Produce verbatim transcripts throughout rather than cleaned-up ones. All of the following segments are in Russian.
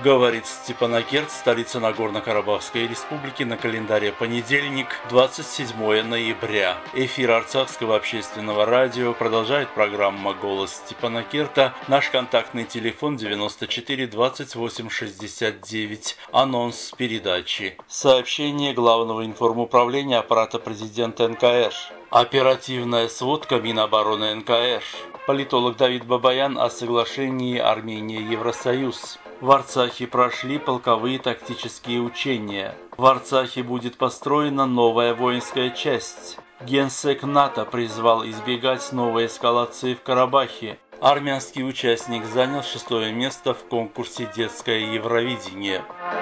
Говорит Степанакерт, столица Нагорно-Карабахской республики, на календаре понедельник, двадцать седьмое ноября. Эфир Арцахского общественного радио продолжает программа «Голос Степанакерта». Наш контактный телефон девяносто четыре двадцать восемь шестьдесят девять. Анонс передачи. Сообщение Главного информуправления аппарата президента эн ка эр. Оперативная сводка Минобороны эн ка эр. Политолог Давид Бабаян о соглашении Армения-Евросоюз. В Арцахе прошли полковые тактические учения. В Арцахе будет построена новая воинская часть. Генсек НАТО призвал избегать новой эскалации в Карабахе. Армянский участник занял шестое место в конкурсе «Детское Евровидение».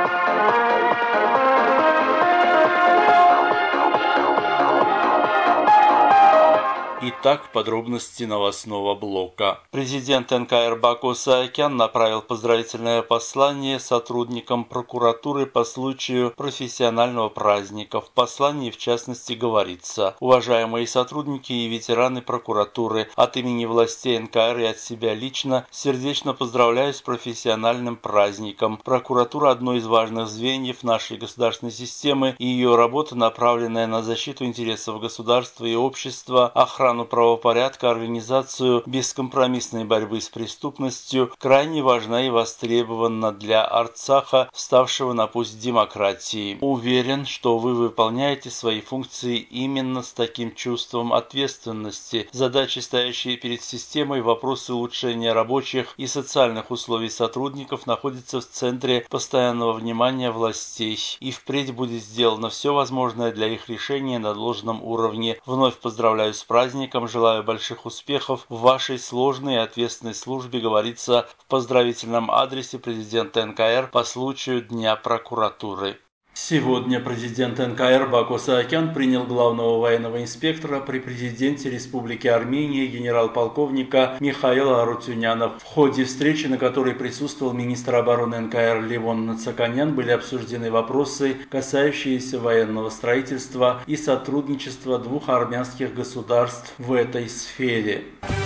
Итак, подробности новостного блока. Президент эн ка эр Баку Саакян направил поздравительное послание сотрудникам прокуратуры по случаю профессионального праздника. В послании, в частности, говорится: «Уважаемые сотрудники и ветераны прокуратуры, от имени властей эн ка эр и от себя лично сердечно поздравляю с профессиональным праздником. Прокуратура – одно из важных звеньев нашей государственной системы, и ее работа, направленная на защиту интересов государства и общества, охрану правопорядка, организацию бескомпромиссной борьбы с преступностью, крайне важна и востребована для Арцаха, вставшего на путь демократии. Уверен, что вы выполняете свои функции именно с таким чувством ответственности. Задачи, стоящие перед системой, вопросы улучшения рабочих и социальных условий сотрудников находятся в центре постоянного внимания властей, и впредь будет сделано все возможное для их решения на должном уровне. Вновь поздравляю с праздником. Желаю больших успехов в вашей сложной и ответственной службе», говорится в поздравительном адресе президента эн ка эр по случаю Дня прокуратуры. Сегодня президент эн ка эр Баку Саакян принял главного военного инспектора при президенте Республики Армения генерал-полковника Михаила Арутюняна. В ходе встречи, на которой присутствовал министр обороны эн ка эр Левон Нацаканян, были обсуждены вопросы, касающиеся военного строительства и сотрудничества двух армянских государств в этой сфере.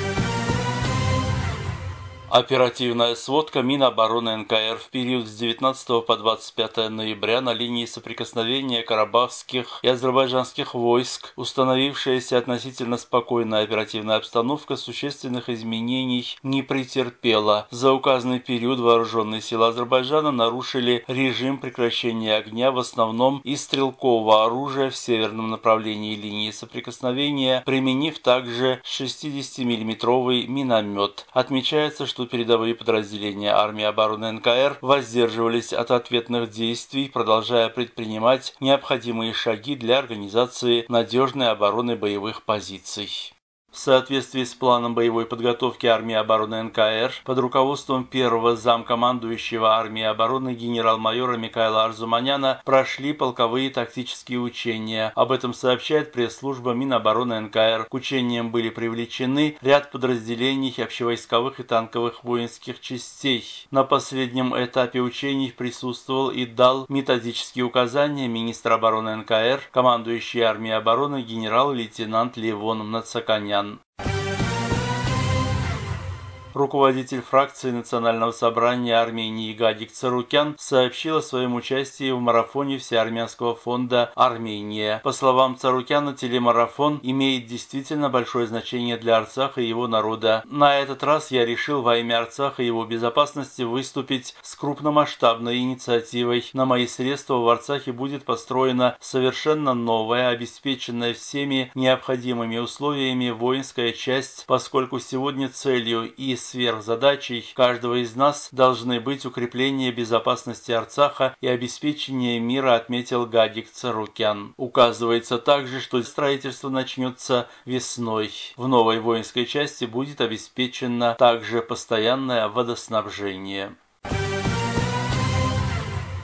Оперативная сводка Минобороны эн ка эр в период с девятнадцатого по двадцать пятое ноября на линии соприкосновения карабахских и азербайджанских войск. Установившаяся относительно спокойная оперативная обстановка существенных изменений не претерпела. За указанный период вооруженные силы Азербайджана нарушили режим прекращения огня в основном из стрелкового оружия в северном направлении линии соприкосновения, применив также шестидесятимиллиметровый миномет. Отмечается, что передовые подразделения армии обороны эн ка эр воздерживались от ответных действий, продолжая предпринимать необходимые шаги для организации надежной обороны боевых позиций. В соответствии с планом боевой подготовки армии обороны эн ка эр под руководством первого замкомандующего армии обороны генерал-майора Микаила Арзуманяна прошли полковые тактические учения. Об этом сообщает пресс-служба Минобороны эн ка эр. К учениям были привлечены ряд подразделений общевойсковых и танковых воинских частей. На последнем этапе учений присутствовал и дал методические указания министр обороны эн ка эр, командующий армией обороны генерал-лейтенант Левон Нацаканян. Руководитель фракции Национального собрания Армении Гадик Царукян сообщил о своем участии в марафоне Всеармянского фонда «Армения». По словам Царукяна, телемарафон имеет действительно большое значение для Арцаха и его народа. На этот раз я решил во имя Арцаха и его безопасности выступить с крупномасштабной инициативой. На мои средства в Арцахе будет построена совершенно новая, обеспеченная всеми необходимыми условиями воинская часть, поскольку сегодня целью и сверхзадачей каждого из нас должны быть укрепление безопасности Арцаха и обеспечение мира, отметил Гадик Царукян. Указывается также, что строительство начнется весной. В новой воинской части будет обеспечено также постоянное водоснабжение. В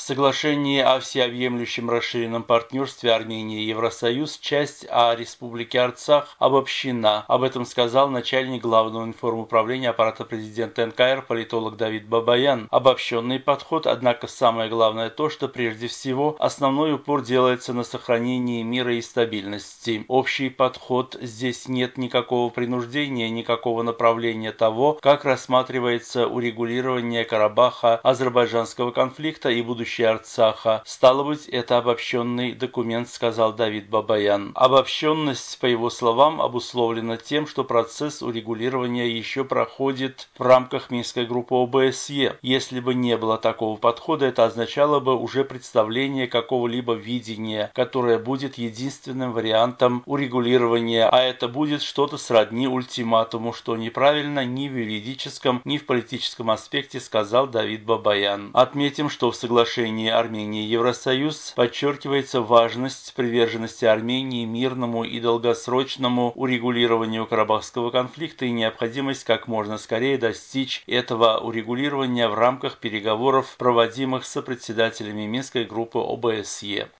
Соглашение о всеобъемлющем расширенном партнерстве Армении и Евросоюз, часть о Республике Арцах, обобщена. Об этом сказал начальник Главного информуправления аппарата президента эн ка эр политолог Давид Бабаян. Обобщенный подход, однако самое главное то, что прежде всего основной упор делается на сохранении мира и стабильности. Общий подход, здесь нет никакого принуждения, никакого направления того, как рассматривается урегулирование Карабаха, азербайджанского конфликта и будущее Арцаха. Стало быть, это обобщенный документ, сказал Давид Бабаян. Обобщенность, по его словам, обусловлена тем, что процесс урегулирования еще проходит в рамках Минской группы о бэ эс е. Если бы не было такого подхода, это означало бы уже представление какого-либо видения, которое будет единственным вариантом урегулирования, а это будет что-то сродни ультиматуму, что неправильно ни в юридическом, ни в политическом аспекте, сказал Давид Бабаян. Отметим, что в соглашении Армении и Евросоюз подчеркивается важность приверженности Армении мирному и долгосрочному урегулированию Карабахского конфликта и необходимость как можно скорее достичь этого урегулирования в рамках переговоров, проводимых с председателями Минской группы о бэ эс е.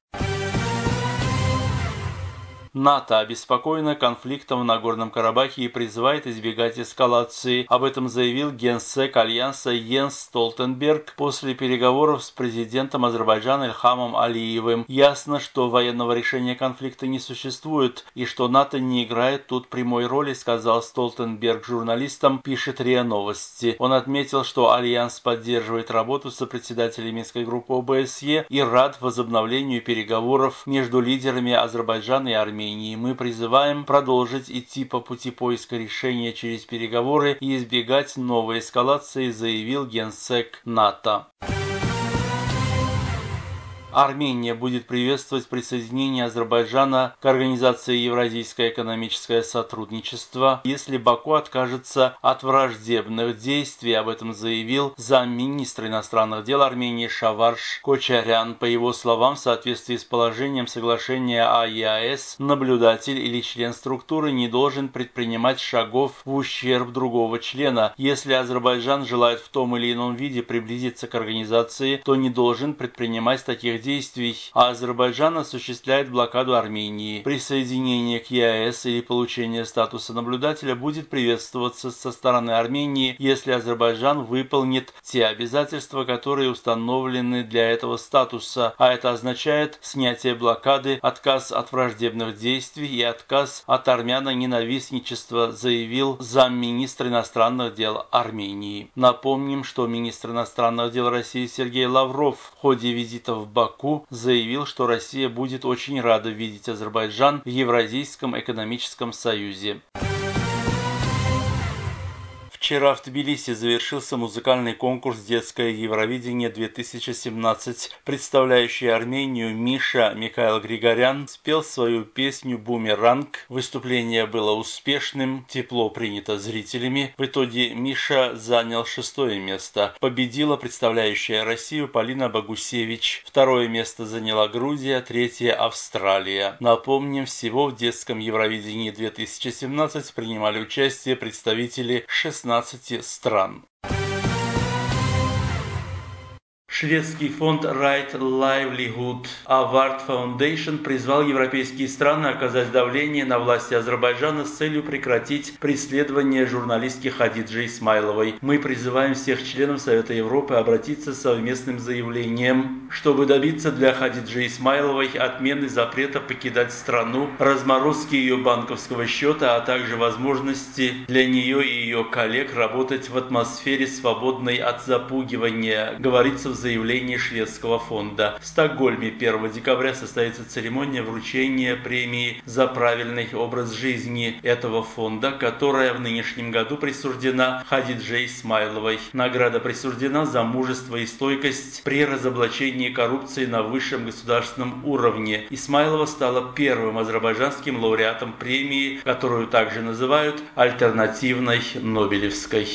НАТО обеспокоено конфликтом в Нагорном Карабахе и призывает избегать эскалации. Об этом заявил генсек Альянса Йенс Столтенберг после переговоров с президентом Азербайджана Ильхамом Алиевым. Ясно, что военного решения конфликта не существует и что НАТО не играет тут прямой роли, сказал Столтенберг журналистам, пишет РИА Новости. Он отметил, что Альянс поддерживает работу с председателем Минской группы о бэ эс е и рад возобновлению переговоров между лидерами Азербайджана и Армении. Мы призываем продолжить идти по пути поиска решения через переговоры и избегать новой эскалации, заявил генсек НАТО. Армения будет приветствовать присоединение Азербайджана к Организации Евразийское экономическое сотрудничество, если Баку откажется от враждебных действий. Об этом заявил замминистра иностранных дел Армении Шаварш Кочарян. По его словам, в соответствии с положением соглашения о е а эс, наблюдатель или член структуры не должен предпринимать шагов в ущерб другого члена. Если Азербайджан желает в том или ином виде приблизиться к организации, то не должен предпринимать таких действий, а Азербайджан осуществляет блокаду Армении. Присоединение к е а эс или получение статуса наблюдателя будет приветствоваться со стороны Армении, если Азербайджан выполнит те обязательства, которые установлены для этого статуса, а это означает снятие блокады, отказ от враждебных действий и отказ от армяно-ненавистничества, заявил замминистра иностранных дел Армении. Напомним, что министр иностранных дел России Сергей Лавров в ходе визита в Баку заявил, что Россия будет очень рада видеть Азербайджан в Евразийском экономическом союзе. Вчера в Тбилиси завершился музыкальный конкурс «Детское Евровидение-две тысячи семнадцать». Представляющий Армению Миша Михаил Григорян спел свою песню «Бумеранг». Выступление было успешным, тепло принято зрителями. В итоге Миша занял шестое место. Победила представляющая Россию Полина Богусевич. Второе место заняла Грузия, третье – Австралия. Напомним, всего в «Детском Евровидении-две тысячи семнадцать» принимали участие представители шестнадцати стран. Шведский фонд Right Livelihood Award Foundation призвал европейские страны оказать давление на власти Азербайджана с целью прекратить преследование журналистки Хадиджи Исмайловой. Мы призываем всех членов Совета Европы обратиться с совместным заявлением, чтобы добиться для Хадиджи Исмайловой отмены запрета покидать страну, разморозки ее банковского счета, а также возможности для нее и ее коллег работать в атмосфере, свободной от запугивания, говорится в заявлении шведского фонда. В Стокгольме первого декабря состоится церемония вручения премии за правильный образ жизни этого фонда, которая в нынешнем году присуждена Хадидже Исмайловой. Награда присуждена за мужество и стойкость при разоблачении коррупции на высшем государственном уровне. Исмайлова стала первым азербайджанским лауреатом премии, которую также называют альтернативной Нобелевской.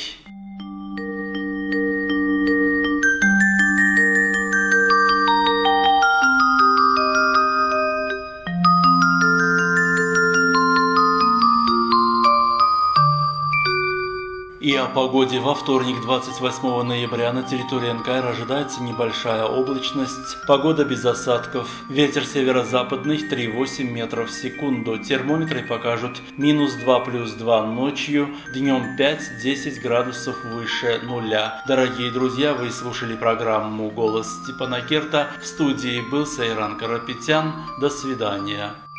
о погоде. Во вторник, двадцать восьмого ноября, на территории эн ка эр ожидается небольшая облачность. Погода без осадков. Ветер северо-западный три целых восемь десятых метров в секунду. Термометры покажут минус два плюс два ночью, днем пять-десять градусов выше нуля. Дорогие друзья, вы слушали программу «Голос Степана Керта». В студии был Сайран Карапетян. До свидания.